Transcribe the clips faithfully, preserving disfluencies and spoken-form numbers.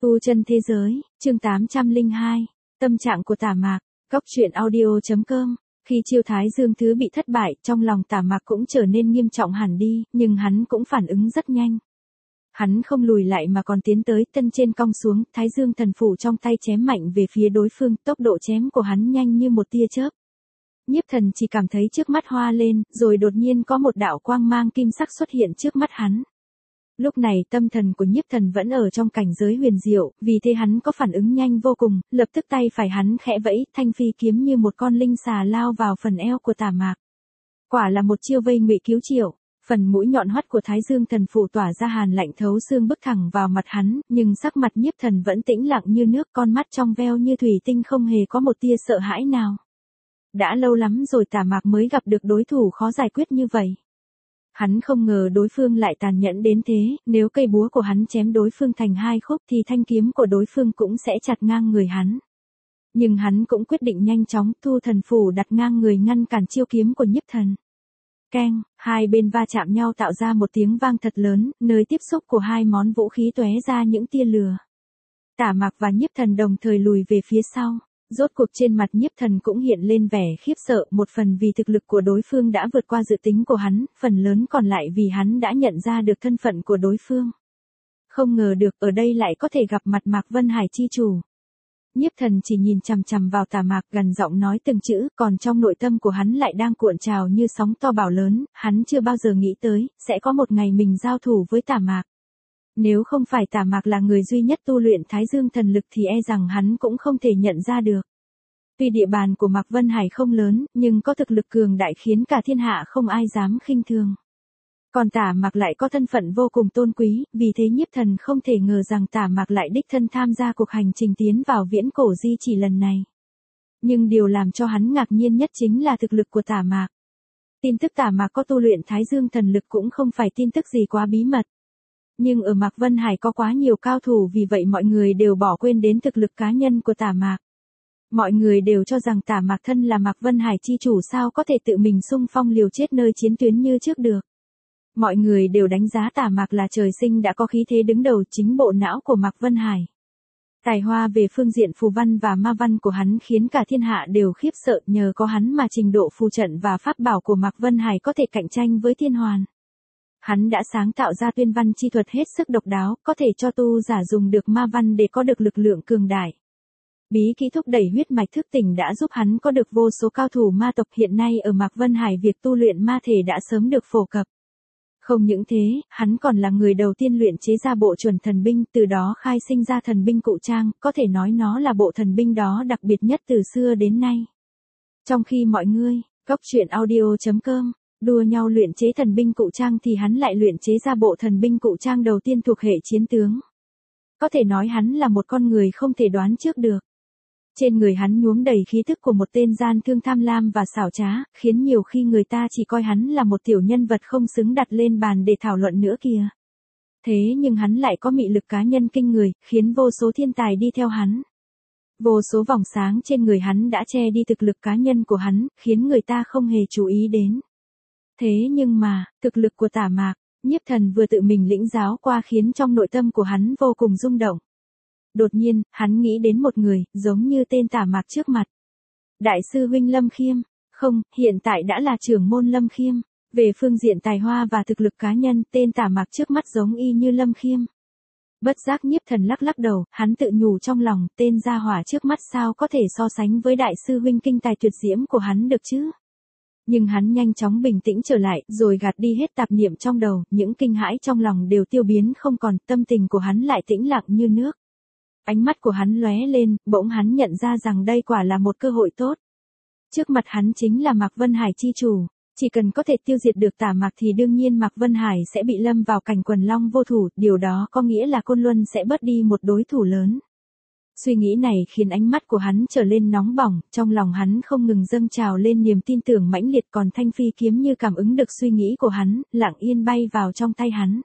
Tu chân thế giới, chương tám trăm lẻ hai, tâm trạng của Tả Mạc, góc truyện audio chấm com. Khi Chiêu Thái Dương Thứ bị thất bại, trong lòng Tả Mạc cũng trở nên nghiêm trọng hẳn đi, nhưng hắn cũng phản ứng rất nhanh. Hắn không lùi lại mà còn tiến tới, thân trên cong xuống, Thái Dương thần phủ trong tay chém mạnh về phía đối phương, tốc độ chém của hắn nhanh như một tia chớp. Nhiếp Thần chỉ cảm thấy trước mắt hoa lên, rồi đột nhiên có một đạo quang mang kim sắc xuất hiện trước mắt hắn. Lúc này tâm thần của Nhiếp Thần vẫn ở trong cảnh giới huyền diệu, vì thế hắn có phản ứng nhanh vô cùng, lập tức tay phải hắn khẽ vẫy, thanh phi kiếm như một con linh xà lao vào phần eo của Tả Mạc. Quả là một chiêu vây ngụy cứu triệu, phần mũi nhọn hoắt của Thái Dương thần phủ tỏa ra hàn lạnh thấu xương bức thẳng vào mặt hắn, nhưng sắc mặt Nhiếp Thần vẫn tĩnh lặng như nước, con mắt trong veo như thủy tinh không hề có một tia sợ hãi nào. Đã lâu lắm rồi Tả Mạc mới gặp được đối thủ khó giải quyết như vậy. Hắn không ngờ đối phương lại tàn nhẫn đến thế, nếu cây búa của hắn chém đối phương thành hai khúc thì thanh kiếm của đối phương cũng sẽ chặt ngang người hắn. Nhưng hắn cũng quyết định nhanh chóng thu thần phủ đặt ngang người ngăn cản chiêu kiếm của Nhiếp Thần. Keng, hai bên va chạm nhau tạo ra một tiếng vang thật lớn, nơi tiếp xúc của hai món vũ khí tóe ra những tia lửa. Tả Mạc và Nhiếp Thần đồng thời lùi về phía sau. Rốt cuộc trên mặt Nhiếp Thần cũng hiện lên vẻ khiếp sợ, một phần vì thực lực của đối phương đã vượt qua dự tính của hắn, phần lớn còn lại vì hắn đã nhận ra được thân phận của đối phương. Không ngờ được ở đây lại có thể gặp mặt Mạc Vân Hải chi chủ. Nhiếp Thần chỉ nhìn chằm chằm vào Tả Mạc, gần giọng nói từng chữ, còn trong nội tâm của hắn lại đang cuộn trào như sóng to bão lớn, hắn chưa bao giờ nghĩ tới, sẽ có một ngày mình giao thủ với Tả Mạc. Nếu không phải Tả Mạc là người duy nhất tu luyện Thái Dương thần lực thì e rằng hắn cũng không thể nhận ra được. Tuy địa bàn của Mạc Vân Hải không lớn, nhưng có thực lực cường đại khiến cả thiên hạ không ai dám khinh thường. Còn Tả Mạc lại có thân phận vô cùng tôn quý, vì thế Nhiếp Thần không thể ngờ rằng Tả Mạc lại đích thân tham gia cuộc hành trình tiến vào viễn cổ di chỉ lần này. Nhưng điều làm cho hắn ngạc nhiên nhất chính là thực lực của Tả Mạc. Tin tức Tả Mạc có tu luyện Thái Dương thần lực cũng không phải tin tức gì quá bí mật. Nhưng ở Mạc Vân Hải có quá nhiều cao thủ, vì vậy mọi người đều bỏ quên đến thực lực cá nhân của Tả Mạc. Mọi người đều cho rằng Tả Mạc thân là Mạc Vân Hải chi chủ, sao có thể tự mình xung phong liều chết nơi chiến tuyến như trước được. Mọi người đều đánh giá Tả Mạc là trời sinh đã có khí thế đứng đầu, chính bộ não của Mạc Vân Hải. Tài hoa về phương diện phù văn và ma văn của hắn khiến cả thiên hạ đều khiếp sợ, nhờ có hắn mà trình độ phù trận và pháp bảo của Mạc Vân Hải có thể cạnh tranh với thiên hoàn. Hắn đã sáng tạo ra tuyên văn chi thuật hết sức độc đáo, có thể cho tu giả dùng được ma văn để có được lực lượng cường đại. Bí kỹ thúc đẩy huyết mạch thức tỉnh đã giúp hắn có được vô số cao thủ ma tộc, hiện nay ở Mạc Vân Hải việc tu luyện ma thể đã sớm được phổ cập. Không những thế, hắn còn là người đầu tiên luyện chế ra bộ chuẩn thần binh, từ đó khai sinh ra thần binh cụ trang, có thể nói nó là bộ thần binh đó đặc biệt nhất từ xưa đến nay. Trong khi mọi người, góc truyện audio chấm com, đua nhau luyện chế thần binh cụ trang thì hắn lại luyện chế ra bộ thần binh cụ trang đầu tiên thuộc hệ chiến tướng. Có thể nói hắn là một con người không thể đoán trước được. Trên người hắn nhuốm đầy khí thức của một tên gian thương tham lam và xảo trá, khiến nhiều khi người ta chỉ coi hắn là một tiểu nhân vật không xứng đặt lên bàn để thảo luận nữa kìa. Thế nhưng hắn lại có mị lực cá nhân kinh người, khiến vô số thiên tài đi theo hắn. Vô số vòng sáng trên người hắn đã che đi thực lực cá nhân của hắn, khiến người ta không hề chú ý đến. Thế nhưng mà, thực lực của Tả Mạc, Nhiếp Thần vừa tự mình lĩnh giáo qua khiến trong nội tâm của hắn vô cùng rung động. Đột nhiên, hắn nghĩ đến một người, giống như tên Tả Mạc trước mặt. Đại sư huynh Lâm Khiêm, không, hiện tại đã là trưởng môn Lâm Khiêm. Về phương diện tài hoa và thực lực cá nhân, tên Tả Mạc trước mắt giống y như Lâm Khiêm. Bất giác Nhiếp Thần lắc lắc đầu, hắn tự nhủ trong lòng, tên gia hỏa trước mắt sao có thể so sánh với đại sư huynh kinh tài tuyệt diễm của hắn được chứ. Nhưng hắn nhanh chóng bình tĩnh trở lại, rồi gạt đi hết tạp niệm trong đầu, những kinh hãi trong lòng đều tiêu biến không còn, tâm tình của hắn lại tĩnh lặng như nước. Ánh mắt của hắn lóe lên, bỗng hắn nhận ra rằng đây quả là một cơ hội tốt. Trước mặt hắn chính là Mạc Vân Hải chi chủ, chỉ cần có thể tiêu diệt được Tả Mạc thì đương nhiên Mạc Vân Hải sẽ bị lâm vào cảnh quần long vô thủ, điều đó có nghĩa là Côn Luân sẽ bớt đi một đối thủ lớn. Suy nghĩ này khiến ánh mắt của hắn trở lên nóng bỏng, trong lòng hắn không ngừng dâng trào lên niềm tin tưởng mãnh liệt, còn thanh phi kiếm như cảm ứng được suy nghĩ của hắn, lặng yên bay vào trong tay hắn.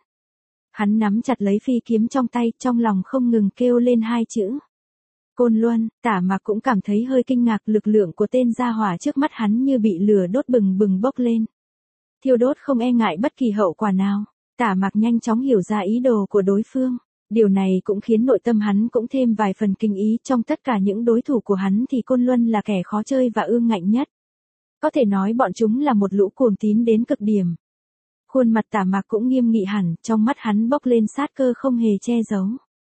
Hắn nắm chặt lấy phi kiếm trong tay, trong lòng không ngừng kêu lên hai chữ. Côn Luân. Tả Mạc cũng cảm thấy hơi kinh ngạc, lực lượng của tên gia hỏa trước mắt hắn như bị lửa đốt bừng bừng bốc lên. Thiêu đốt không e ngại bất kỳ hậu quả nào. Tả Mạc nhanh chóng hiểu ra ý đồ của đối phương. Điều này cũng khiến nội tâm hắn cũng thêm vài phần kinh ý, trong tất cả những đối thủ của hắn thì Côn Luân là kẻ khó chơi và ương ngạnh nhất. Có thể nói bọn chúng là một lũ cuồng tín đến cực điểm. Khuôn mặt Tả Mạc cũng nghiêm nghị hẳn, trong mắt hắn bốc lên sát cơ không hề che giấu.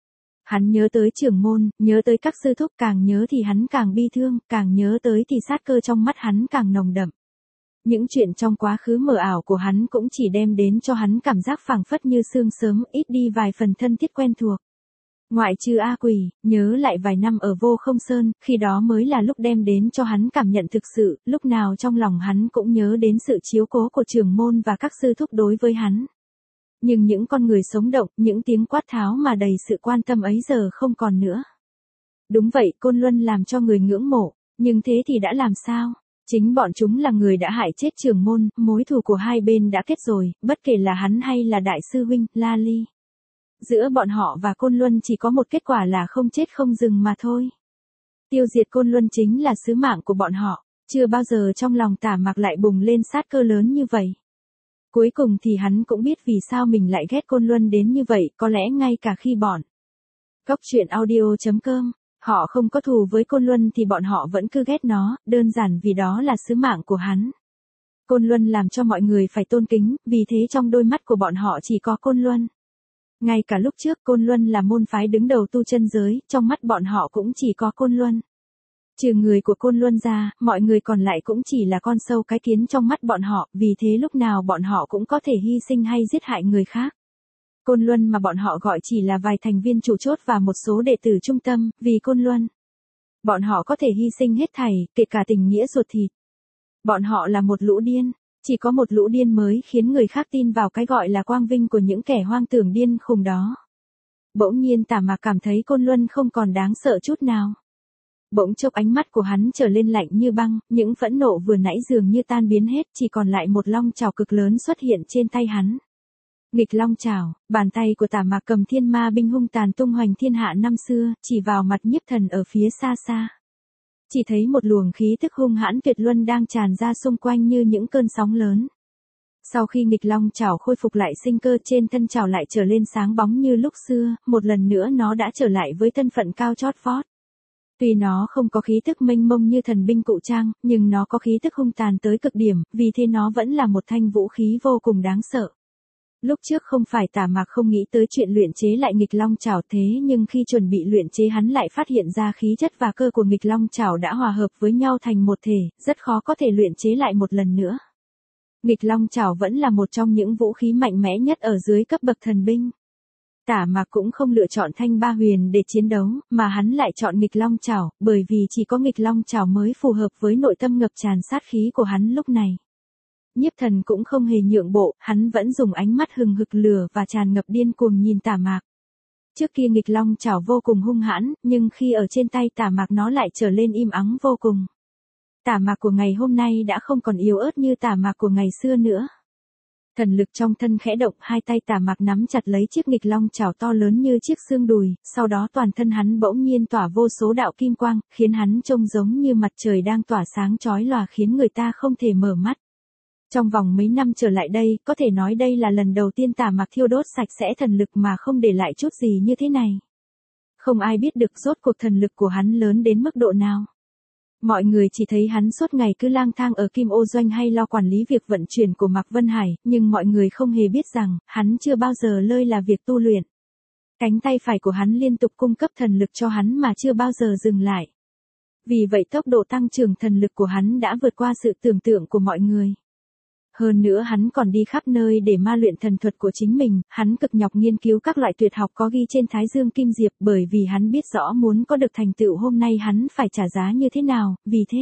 Hắn nhớ tới trưởng môn, nhớ tới các sư thúc, càng nhớ thì hắn càng bi thương, càng nhớ tới thì sát cơ trong mắt hắn càng nồng đậm. Những chuyện trong quá khứ mờ ảo của hắn cũng chỉ đem đến cho hắn cảm giác phảng phất như sương sớm, ít đi vài phần thân thiết quen thuộc. Ngoại trừ A Quỷ, nhớ lại vài năm ở Vô Không Sơn, khi đó mới là lúc đem đến cho hắn cảm nhận thực sự, lúc nào trong lòng hắn cũng nhớ đến sự chiếu cố của trưởng môn và các sư thúc đối với hắn. Nhưng những con người sống động, những tiếng quát tháo mà đầy sự quan tâm ấy giờ không còn nữa. Đúng vậy, Côn Luân làm cho người ngưỡng mộ, nhưng thế thì đã làm sao? Chính bọn chúng là người đã hại chết trưởng môn, mối thù của hai bên đã kết rồi, bất kể là hắn hay là đại sư huynh, La Ly. Giữa bọn họ và Côn Luân chỉ có một kết quả là không chết không dừng mà thôi. Tiêu diệt Côn Luân chính là sứ mạng của bọn họ, chưa bao giờ trong lòng Tả Mạc lại bùng lên sát cơ lớn như vậy. Cuối cùng thì hắn cũng biết vì sao mình lại ghét Côn Luân đến như vậy, có lẽ ngay cả khi bọn Cóc Truyện Audio chấm com họ không có thù với Côn Luân thì bọn họ vẫn cứ ghét nó, đơn giản vì đó là sứ mạng của hắn. Côn Luân làm cho mọi người phải tôn kính, vì thế trong đôi mắt của bọn họ chỉ có Côn Luân. Ngay cả lúc trước Côn Luân là môn phái đứng đầu tu chân giới, trong mắt bọn họ cũng chỉ có Côn Luân. Trừ người của Côn Luân ra, mọi người còn lại cũng chỉ là con sâu cái kiến trong mắt bọn họ, vì thế lúc nào bọn họ cũng có thể hy sinh hay giết hại người khác. Côn Luân mà bọn họ gọi chỉ là vài thành viên chủ chốt và một số đệ tử trung tâm, vì Côn Luân. Bọn họ có thể hy sinh hết thảy, kể cả tình nghĩa ruột thịt. Bọn họ là một lũ điên, chỉ có một lũ điên mới khiến người khác tin vào cái gọi là quang vinh của những kẻ hoang tưởng điên khùng đó. Bỗng nhiên Tả Mạc cảm thấy Côn Luân không còn đáng sợ chút nào. Bỗng chốc ánh mắt của hắn trở lên lạnh như băng, những phẫn nộ vừa nãy dường như tan biến hết, chỉ còn lại một long chảo cực lớn xuất hiện trên tay hắn. Nghịch long chảo, bàn tay của Tả Mạc cầm thiên ma binh hung tàn tung hoành thiên hạ năm xưa, chỉ vào mặt Nhiếp Thần ở phía xa xa. Chỉ thấy một luồng khí tức hung hãn tuyệt luân đang tràn ra xung quanh như những cơn sóng lớn. Sau khi nghịch long chảo khôi phục lại sinh cơ, trên thân chảo lại trở lên sáng bóng như lúc xưa, một lần nữa nó đã trở lại với thân phận cao chót vót. Tuy nó không có khí tức mênh mông như thần binh cụ trang, nhưng nó có khí tức hung tàn tới cực điểm, vì thế nó vẫn là một thanh vũ khí vô cùng đáng sợ. Lúc trước không phải Tả Mạc không nghĩ tới chuyện luyện chế lại nghịch long chảo, thế nhưng khi chuẩn bị luyện chế hắn lại phát hiện ra khí chất và cơ của nghịch long chảo đã hòa hợp với nhau thành một thể, rất khó có thể luyện chế lại một lần nữa. Nghịch long chảo vẫn là một trong những vũ khí mạnh mẽ nhất ở dưới cấp bậc thần binh. Tả Mạc cũng không lựa chọn thanh ba huyền để chiến đấu, mà hắn lại chọn nghịch long chảo, bởi vì chỉ có nghịch long chảo mới phù hợp với nội tâm ngập tràn sát khí của hắn lúc này. Nhiếp Thần cũng không hề nhượng bộ, hắn vẫn dùng ánh mắt hừng hực lửa và tràn ngập điên cuồng nhìn Tả Mạc. Trước kia nghịch long chảo vô cùng hung hãn, nhưng khi ở trên tay Tả Mạc nó lại trở lên im ắng vô cùng. Tả Mạc của ngày hôm nay đã không còn yếu ớt như Tả Mạc của ngày xưa nữa. Thần lực trong thân khẽ động, hai tay Tả Mạc nắm chặt lấy chiếc nghịch long chảo to lớn như chiếc xương đùi, sau đó toàn thân hắn bỗng nhiên tỏa vô số đạo kim quang, khiến hắn trông giống như mặt trời đang tỏa sáng chói lòa, khiến người ta không thể mở mắt. Trong vòng mấy năm trở lại đây, có thể nói đây là lần đầu tiên Tả Mạc thiêu đốt sạch sẽ thần lực mà không để lại chút gì như thế này. Không ai biết được rốt cuộc thần lực của hắn lớn đến mức độ nào. Mọi người chỉ thấy hắn suốt ngày cứ lang thang ở Kim Ô Doanh hay lo quản lý việc vận chuyển của Mạc Vân Hải, nhưng mọi người không hề biết rằng, hắn chưa bao giờ lơi là việc tu luyện. Cánh tay phải của hắn liên tục cung cấp thần lực cho hắn mà chưa bao giờ dừng lại. Vì vậy tốc độ tăng trưởng thần lực của hắn đã vượt qua sự tưởng tượng của mọi người. Hơn nữa hắn còn đi khắp nơi để ma luyện thần thuật của chính mình, hắn cực nhọc nghiên cứu các loại tuyệt học có ghi trên Thái Dương Kim Diệp, bởi vì hắn biết rõ muốn có được thành tựu hôm nay hắn phải trả giá như thế nào, vì thế.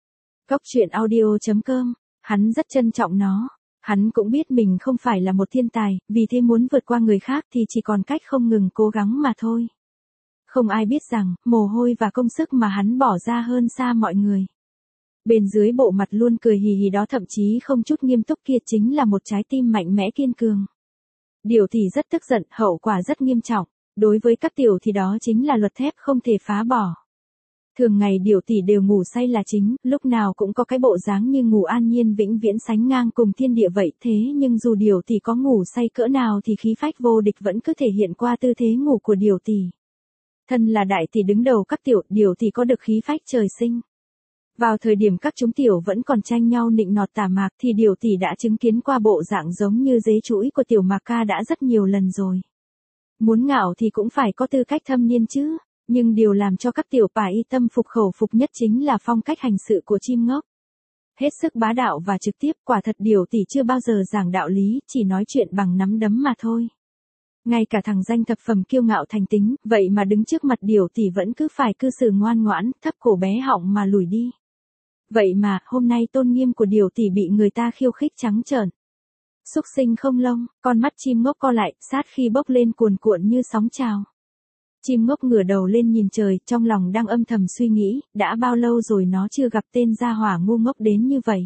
Cóc Truyện Audio chấm com, hắn rất trân trọng nó. Hắn cũng biết mình không phải là một thiên tài, vì thế muốn vượt qua người khác thì chỉ còn cách không ngừng cố gắng mà thôi. Không ai biết rằng, mồ hôi và công sức mà hắn bỏ ra hơn xa mọi người. Bên dưới bộ mặt luôn cười hì hì đó thậm chí không chút nghiêm túc kia chính là một trái tim mạnh mẽ kiên cường. Điều thì rất tức giận, hậu quả rất nghiêm trọng. Đối với các tiểu thì đó chính là luật thép không thể phá bỏ. Thường ngày Điểu tỷ đều ngủ say là chính, lúc nào cũng có cái bộ dáng như ngủ an nhiên vĩnh viễn sánh ngang cùng thiên địa vậy, thế nhưng dù Điểu tỷ có ngủ say cỡ nào thì khí phách vô địch vẫn cứ thể hiện qua tư thế ngủ của Điểu tỷ. Thân là đại tỷ đứng đầu các tiểu, Điểu tỷ có được khí phách trời sinh. Vào thời điểm các chúng tiểu vẫn còn tranh nhau nịnh nọt Tả Mạc thì Điểu tỷ đã chứng kiến qua bộ dạng giống như dế chuỗi của tiểu Mạc ca đã rất nhiều lần rồi. Muốn ngạo thì cũng phải có tư cách thâm niên chứ, nhưng điều làm cho các tiểu bà y tâm phục khẩu phục nhất chính là phong cách hành sự của chim ngốc. Hết sức bá đạo và trực tiếp, quả thật Điểu tỷ chưa bao giờ giảng đạo lý, chỉ nói chuyện bằng nắm đấm mà thôi. Ngay cả thằng danh thập phẩm kiêu ngạo thành tính, vậy mà đứng trước mặt Điểu tỷ vẫn cứ phải cư xử ngoan ngoãn, thấp cổ bé họng mà lùi đi. Vậy mà, hôm nay tôn nghiêm của Điểu tỷ bị người ta khiêu khích trắng trợn. Súc sinh không lông, con mắt chim ngốc co lại, sát khi bốc lên cuồn cuộn như sóng trào. Chim ngốc ngửa đầu lên nhìn trời, trong lòng đang âm thầm suy nghĩ, đã bao lâu rồi nó chưa gặp tên gia hỏa ngu ngốc đến như vậy.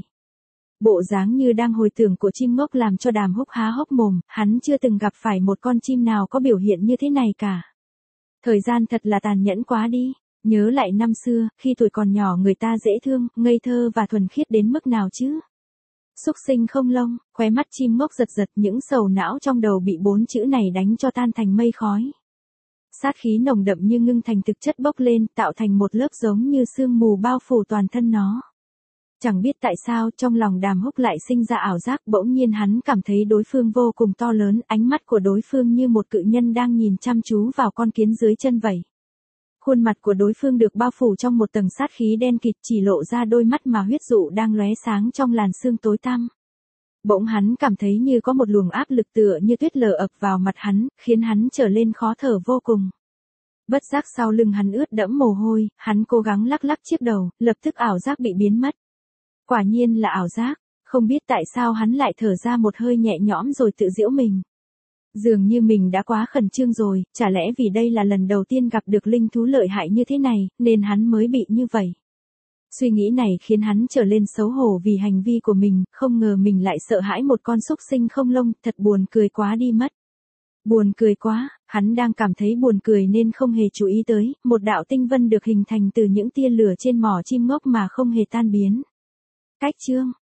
Bộ dáng như đang hồi tưởng của chim ngốc làm cho Đàm Húc há hốc mồm, hắn chưa từng gặp phải một con chim nào có biểu hiện như thế này cả. Thời gian thật là tàn nhẫn quá đi, nhớ lại năm xưa, khi tuổi còn nhỏ người ta dễ thương, ngây thơ và thuần khiết đến mức nào chứ. Súc sinh không lông, khóe mắt chim ngốc giật giật, những sầu não trong đầu bị bốn chữ này đánh cho tan thành mây khói. Sát khí nồng đậm như ngưng thành thực chất bốc lên, tạo thành một lớp giống như sương mù bao phủ toàn thân nó. Chẳng biết tại sao trong lòng Đàm Húc lại sinh ra ảo giác, bỗng nhiên hắn cảm thấy đối phương vô cùng to lớn, ánh mắt của đối phương như một cự nhân đang nhìn chăm chú vào con kiến dưới chân vậy. Khuôn mặt của đối phương được bao phủ trong một tầng sát khí đen kịt, chỉ lộ ra đôi mắt mà huyết dụ đang lóe sáng trong làn sương tối tăm. Bỗng hắn cảm thấy như có một luồng áp lực tựa như tuyết lở ập vào mặt hắn, khiến hắn trở lên khó thở vô cùng. Bất giác sau lưng hắn ướt đẫm mồ hôi, hắn cố gắng lắc lắc chiếc đầu, lập tức ảo giác bị biến mất. Quả nhiên là ảo giác, không biết tại sao hắn lại thở ra một hơi nhẹ nhõm rồi tự giễu mình. Dường như mình đã quá khẩn trương rồi, chả lẽ vì đây là lần đầu tiên gặp được linh thú lợi hại như thế này, nên hắn mới bị như vậy. Suy nghĩ này khiến hắn trở lên xấu hổ vì hành vi của mình, không ngờ mình lại sợ hãi một con súc sinh không lông, thật buồn cười quá đi mất. Buồn cười quá, hắn đang cảm thấy buồn cười nên không hề chú ý tới, một đạo tinh vân được hình thành từ những tia lửa trên mỏ chim ngốc mà không hề tan biến. Cách chương